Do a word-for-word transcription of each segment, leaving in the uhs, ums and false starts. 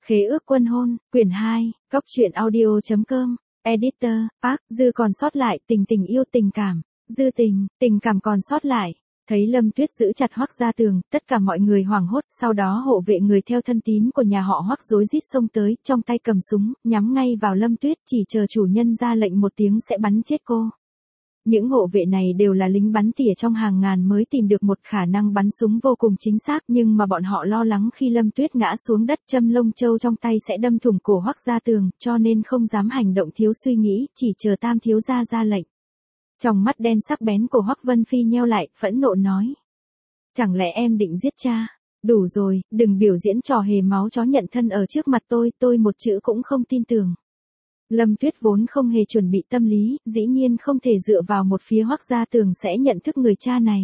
Khế ước quân hôn, quyển hai, Cóc truyện audio chấm com, Editor, Park, Dư còn sót lại, tình tình yêu tình cảm, Dư tình, tình cảm còn sót lại. Thấy Lâm Tuyết giữ chặt Hoắc Gia Tường, tất cả mọi người hoảng hốt, sau đó hộ vệ người theo thân tín của nhà họ Hoắc rối rít xông tới, trong tay cầm súng, nhắm ngay vào Lâm Tuyết, chỉ chờ chủ nhân ra lệnh một tiếng sẽ bắn chết cô. Những hộ vệ này đều là lính bắn tỉa trong hàng ngàn mới tìm được một khả năng bắn súng vô cùng chính xác, nhưng mà bọn họ lo lắng khi Lâm Tuyết ngã xuống đất châm lông châu trong tay sẽ đâm thủng cổ Hoắc Gia Tường, cho nên không dám hành động thiếu suy nghĩ, chỉ chờ Tam thiếu gia ra lệnh. Trong mắt đen sắc bén của Hoắc Vân Phi nheo lại, phẫn nộ nói: "Chẳng lẽ em định giết cha? Đủ rồi, đừng biểu diễn trò hề máu chó nhận thân ở trước mặt tôi, tôi một chữ cũng không tin tưởng." Lâm Tuyết vốn không hề chuẩn bị tâm lý, dĩ nhiên không thể dựa vào một phía Hoắc Gia Tường sẽ nhận thức người cha này.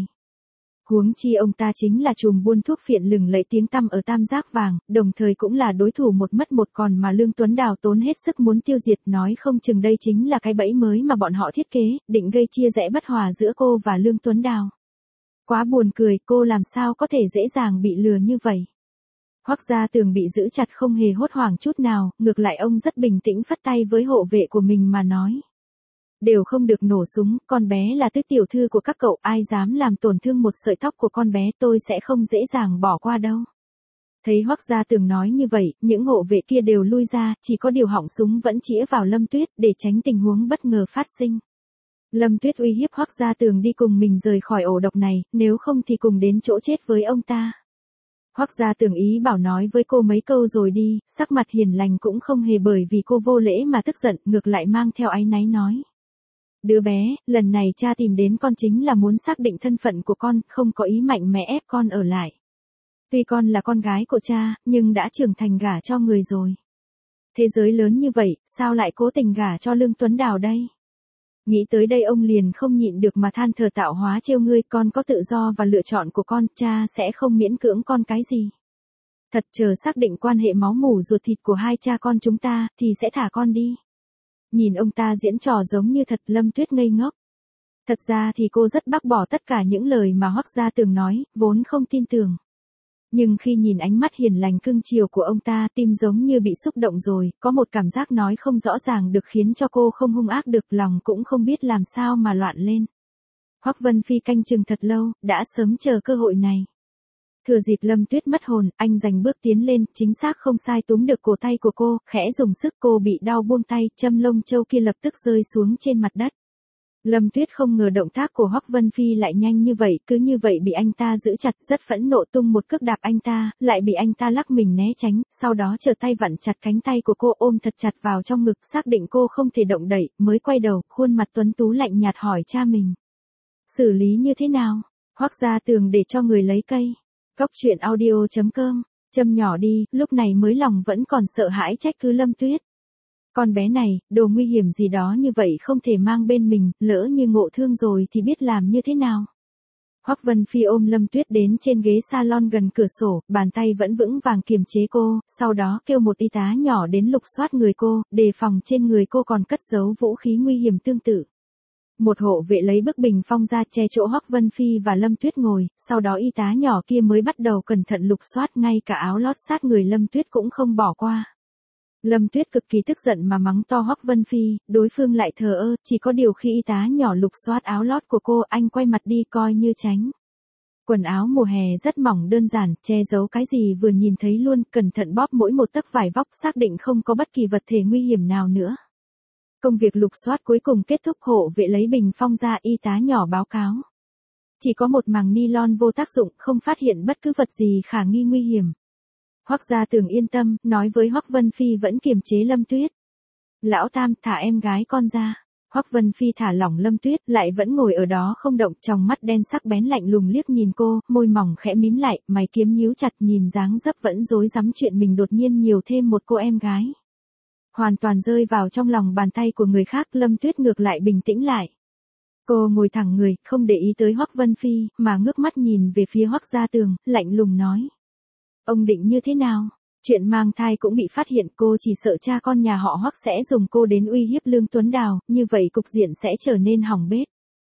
Huống chi ông ta chính là trùm buôn thuốc phiện lừng lẫy tiếng tăm ở Tam Giác Vàng, đồng thời cũng là đối thủ một mất một còn mà Lương Tuấn Đào tốn hết sức muốn tiêu diệt, nói không chừng đây chính là cái bẫy mới mà bọn họ thiết kế, định gây chia rẽ bất hòa giữa cô và Lương Tuấn Đào. Quá buồn cười, cô làm sao có thể dễ dàng bị lừa như vậy. Hoắc Gia Tường bị giữ chặt không hề hốt hoảng chút nào, ngược lại ông rất bình tĩnh phất tay với hộ vệ của mình mà nói: "Đều không được nổ súng, con bé là tứ tiểu thư của các cậu, ai dám làm tổn thương một sợi tóc của con bé tôi sẽ không dễ dàng bỏ qua đâu." Thấy Hoắc Gia Tường nói như vậy, những hộ vệ kia đều lui ra, chỉ có điều họng súng vẫn chĩa vào Lâm Tuyết để tránh tình huống bất ngờ phát sinh. Lâm Tuyết uy hiếp Hoắc Gia Tường đi cùng mình rời khỏi ổ độc này, nếu không thì cùng đến chỗ chết với ông ta. Hoắc Gia Tường ý bảo nói với cô mấy câu rồi đi, sắc mặt hiền lành cũng không hề bởi vì cô vô lễ mà tức giận, ngược lại mang theo áy náy nói: "Đứa bé, lần này cha tìm đến con chính là muốn xác định thân phận của con, không có ý mạnh mẽ ép con ở lại. Tuy con là con gái của cha, nhưng đã trưởng thành gả cho người rồi. Thế giới lớn như vậy, sao lại cố tình gả cho Lương Tuấn Đào đây?" Nghĩ tới đây ông liền không nhịn được mà than thở: "Tạo hóa trêu ngươi, con có tự do và lựa chọn của con, cha sẽ không miễn cưỡng con cái gì. Thật chờ xác định quan hệ máu mủ ruột thịt của hai cha con chúng ta, thì sẽ thả con đi." Nhìn ông ta diễn trò giống như thật, Lâm Tuyết ngây ngốc. Thật ra thì cô rất bác bỏ tất cả những lời mà Hoắc Gia Tường nói, vốn không tin tưởng. Nhưng khi nhìn ánh mắt hiền lành cưng chiều của ông ta, tim giống như bị xúc động rồi, có một cảm giác nói không rõ ràng được khiến cho cô không hung ác được, lòng cũng không biết làm sao mà loạn lên. Hoắc Vân Phi canh chừng thật lâu, đã sớm chờ cơ hội này. Thừa dịp Lâm Tuyết mất hồn, anh giành bước tiến lên, chính xác không sai túm được cổ tay của cô, khẽ dùng sức, cô bị đau buông tay, châm lông châu kia lập tức rơi xuống trên mặt đất. Lâm Tuyết không ngờ động tác của Hoắc Vân Phi lại nhanh như vậy, cứ như vậy bị anh ta giữ chặt, rất phẫn nộ tung một cước đạp anh ta, lại bị anh ta lắc mình né tránh, sau đó trở tay vặn chặt cánh tay của cô ôm thật chặt vào trong ngực, xác định cô không thể động đậy, mới quay đầu, khuôn mặt tuấn tú lạnh nhạt hỏi cha mình: "Xử lý như thế nào?" Hoắc Gia Tường để cho người lấy cây. Cóc truyện audio chấm com, châm nhỏ đi, lúc này mới lòng vẫn còn sợ hãi trách cứ Lâm Tuyết. Con bé này, đồ nguy hiểm gì đó như vậy không thể mang bên mình, lỡ như ngộ thương rồi thì biết làm như thế nào. Hoắc Vân Phi ôm Lâm Tuyết đến trên ghế salon gần cửa sổ, bàn tay vẫn vững vàng kiềm chế cô, sau đó kêu một y tá nhỏ đến lục soát người cô, đề phòng trên người cô còn cất giấu vũ khí nguy hiểm tương tự. Một hộ vệ lấy bức bình phong ra che chỗ Hoắc Vân Phi và Lâm Tuyết ngồi, sau đó y tá nhỏ kia mới bắt đầu cẩn thận lục soát, ngay cả áo lót sát người Lâm Tuyết cũng không bỏ qua. Lâm Tuyết cực kỳ tức giận mà mắng to Hoắc Vân Phi, đối phương lại thờ ơ, chỉ có điều khi y tá nhỏ lục soát áo lót của cô, anh quay mặt đi coi như tránh. Quần áo mùa hè rất mỏng đơn giản, che giấu cái gì vừa nhìn thấy luôn, cẩn thận bóp mỗi một tấc vải vóc, xác định không có bất kỳ vật thể nguy hiểm nào nữa. Công việc lục soát cuối cùng kết thúc, hộ vệ lấy bình phong ra, y tá nhỏ báo cáo: "Chỉ có một màng nylon vô tác dụng, không phát hiện bất cứ vật gì khả nghi nguy hiểm." Hoắc Gia Tường yên tâm, nói với Hoắc Vân Phi vẫn kiềm chế Lâm Tuyết: "Lão Tam, thả em gái con ra." Hoắc Vân Phi thả lỏng Lâm Tuyết, lại vẫn ngồi ở đó không động, trong mắt đen sắc bén lạnh lùng liếc nhìn cô, môi mỏng khẽ mím lại, mày kiếm nhíu chặt, nhìn dáng dấp vẫn rối rắm chuyện mình đột nhiên nhiều thêm một cô em gái. Hoàn toàn rơi vào trong lòng bàn tay của người khác, Lâm Tuyết ngược lại bình tĩnh lại. Cô ngồi thẳng người, không để ý tới Hoắc Vân Phi, mà ngước mắt nhìn về phía Hoắc Gia Tường, lạnh lùng nói: "Ông định như thế nào? Chuyện mang thai cũng bị phát hiện, cô chỉ sợ cha con nhà họ Hoắc sẽ dùng cô đến uy hiếp Lương Tuấn Đào, như vậy cục diện sẽ trở nên hỏng bét."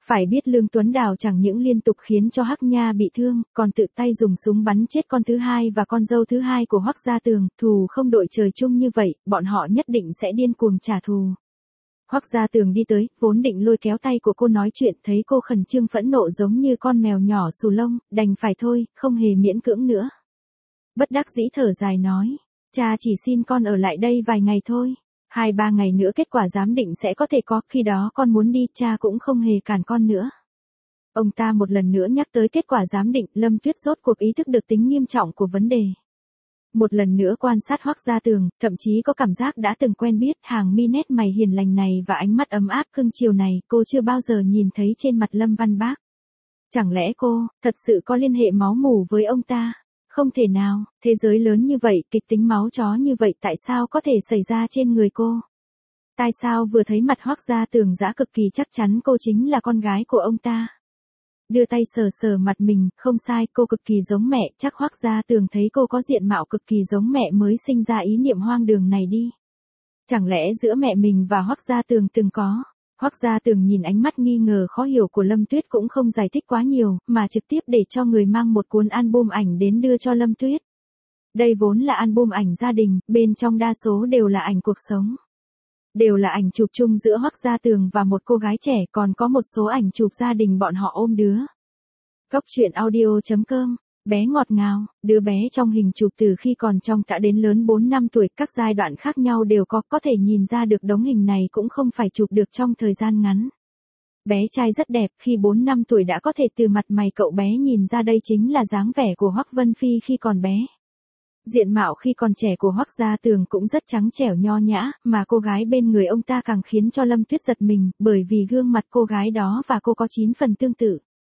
Phải biết Lương Tuấn Đào chẳng những liên tục khiến cho Hắc Nha bị thương, còn tự tay dùng súng bắn chết con thứ hai và con dâu thứ hai của Hoắc Gia Tường, thù không đội trời chung như vậy, bọn họ nhất định sẽ điên cuồng trả thù. Hoắc Gia Tường đi tới, vốn định lôi kéo tay của cô nói chuyện, thấy cô khẩn trương phẫn nộ giống như con mèo nhỏ xù lông, đành phải thôi, không hề miễn cưỡng nữa. Bất đắc dĩ thở dài nói, cha chỉ xin con ở lại đây vài ngày thôi. Hai ba ngày nữa kết quả giám định sẽ có thể có, khi đó con muốn đi, cha cũng không hề cản con nữa. Ông ta một lần nữa nhắc tới kết quả giám định, Lâm Tuyết rốt cuộc ý thức được tính nghiêm trọng của vấn đề. Một lần nữa quan sát Hoắc Gia Tường, thậm chí có cảm giác đã từng quen biết, hàng mi nét mày hiền lành này và ánh mắt ấm áp cưng chiều này, cô chưa bao giờ nhìn thấy trên mặt Lâm Văn Bác. Chẳng lẽ cô, thật sự có liên hệ máu mủ với ông ta? Không thể nào, thế giới lớn như vậy, kịch tính máu chó như vậy tại sao có thể xảy ra trên người cô? Tại sao vừa thấy mặt Hoắc Gia Tường đã cực kỳ chắc chắn cô chính là con gái của ông ta? Đưa tay sờ sờ mặt mình, không sai, cô cực kỳ giống mẹ, chắc Hoắc Gia Tường thấy cô có diện mạo cực kỳ giống mẹ mới sinh ra ý niệm hoang đường này đi. Chẳng lẽ giữa mẹ mình và Hoắc Gia Tường từng có? Hoắc Gia Tường nhìn ánh mắt nghi ngờ khó hiểu của Lâm Tuyết cũng không giải thích quá nhiều, mà trực tiếp để cho người mang một cuốn album ảnh đến đưa cho Lâm Tuyết. Đây vốn là album ảnh gia đình, bên trong đa số đều là ảnh cuộc sống. Đều là ảnh chụp chung giữa Hoắc Gia Tường và một cô gái trẻ, còn có một số ảnh chụp gia đình bọn họ ôm đứa. Cốc truyện audio chấm com, bé ngọt ngào, đứa bé trong hình chụp từ khi còn trong đã đến lớn bốn năm tuổi, các giai đoạn khác nhau đều có, có thể nhìn ra được đống hình này cũng không phải chụp được trong thời gian ngắn. Bé trai rất đẹp, khi bốn năm tuổi đã có thể từ mặt mày cậu bé nhìn ra đây chính là dáng vẻ của Hoắc Vân Phi khi còn bé. Diện mạo khi còn trẻ của Hoắc Gia Tường cũng rất trắng trẻo nho nhã, mà cô gái bên người ông ta càng khiến cho Lâm Tuyết giật mình, bởi vì gương mặt cô gái đó và cô có chín phần tương tự.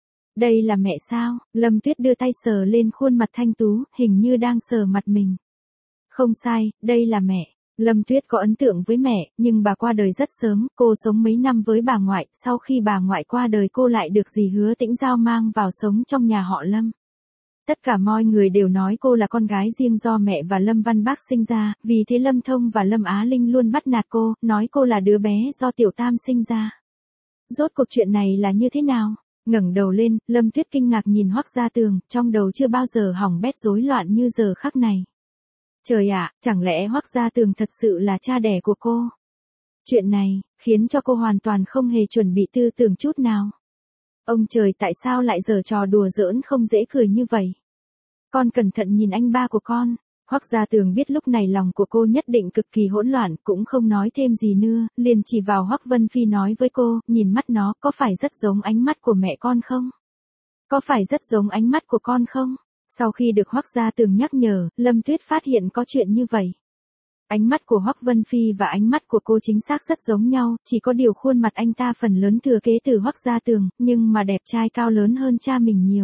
Đây là mẹ sao? Lâm Tuyết đưa tay sờ lên khuôn mặt thanh tú, hình như đang sờ mặt mình. Không sai, đây là mẹ. Lâm Tuyết có ấn tượng với mẹ, nhưng bà qua đời rất sớm, cô sống mấy năm với bà ngoại, sau khi bà ngoại qua đời cô lại được dì Hứa Tĩnh Giao mang vào sống trong nhà họ Lâm. Tất cả mọi người đều nói cô là con gái riêng do mẹ và Lâm Văn Bác sinh ra, vì thế Lâm Thông và Lâm Á Linh luôn bắt nạt cô, nói cô là đứa bé do Tiểu Tam sinh ra. Rốt cuộc chuyện này là như thế nào? Ngẩng đầu lên, Lâm Tuyết kinh ngạc nhìn Hoắc Gia Tường, trong đầu chưa bao giờ hỏng bét rối loạn như giờ khắc này. Trời ạ, chẳng lẽ Hoắc Gia Tường thật sự là cha đẻ của cô? Chuyện này, khiến cho cô hoàn toàn không hề chuẩn bị tư tưởng chút nào. Ông trời, tại sao lại giở trò đùa giỡn không dễ cười như vậy? Con cẩn thận nhìn anh ba của con. Hoắc Gia Tường biết lúc này lòng của cô nhất định cực kỳ hỗn loạn, cũng không nói thêm gì nữa, liền chỉ vào Hoắc Vân Phi nói với cô, nhìn mắt nó, có phải rất giống ánh mắt của mẹ con không? Có phải rất giống ánh mắt của con không? Sau khi được Hoắc Gia Tường nhắc nhở, Lâm Tuyết phát hiện có chuyện như vậy. Ánh mắt của Hoắc Vân Phi và ánh mắt của cô chính xác rất giống nhau, chỉ có điều khuôn mặt anh ta phần lớn thừa kế từ Hoắc Gia Tường, nhưng mà đẹp trai cao lớn hơn cha mình nhiều.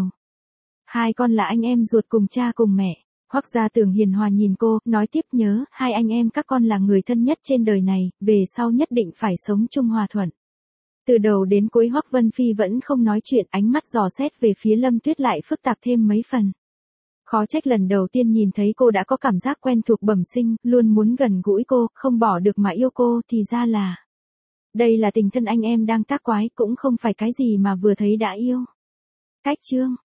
Hai con là anh em ruột cùng cha cùng mẹ. Hoắc Gia Tường hiền hòa nhìn cô, nói tiếp, nhớ, hai anh em các con là người thân nhất trên đời này, về sau nhất định phải sống chung hòa thuận. Từ đầu đến cuối Hoắc Vân Phi vẫn không nói chuyện, ánh mắt dò xét về phía Lâm Tuyết lại phức tạp thêm mấy phần. Khó trách lần đầu tiên nhìn thấy cô đã có cảm giác quen thuộc bẩm sinh, luôn muốn gần gũi cô, không bỏ được mà yêu cô, thì ra là. Đây là tình thân anh em đang tác quái, cũng không phải cái gì mà vừa thấy đã yêu. Cách chương.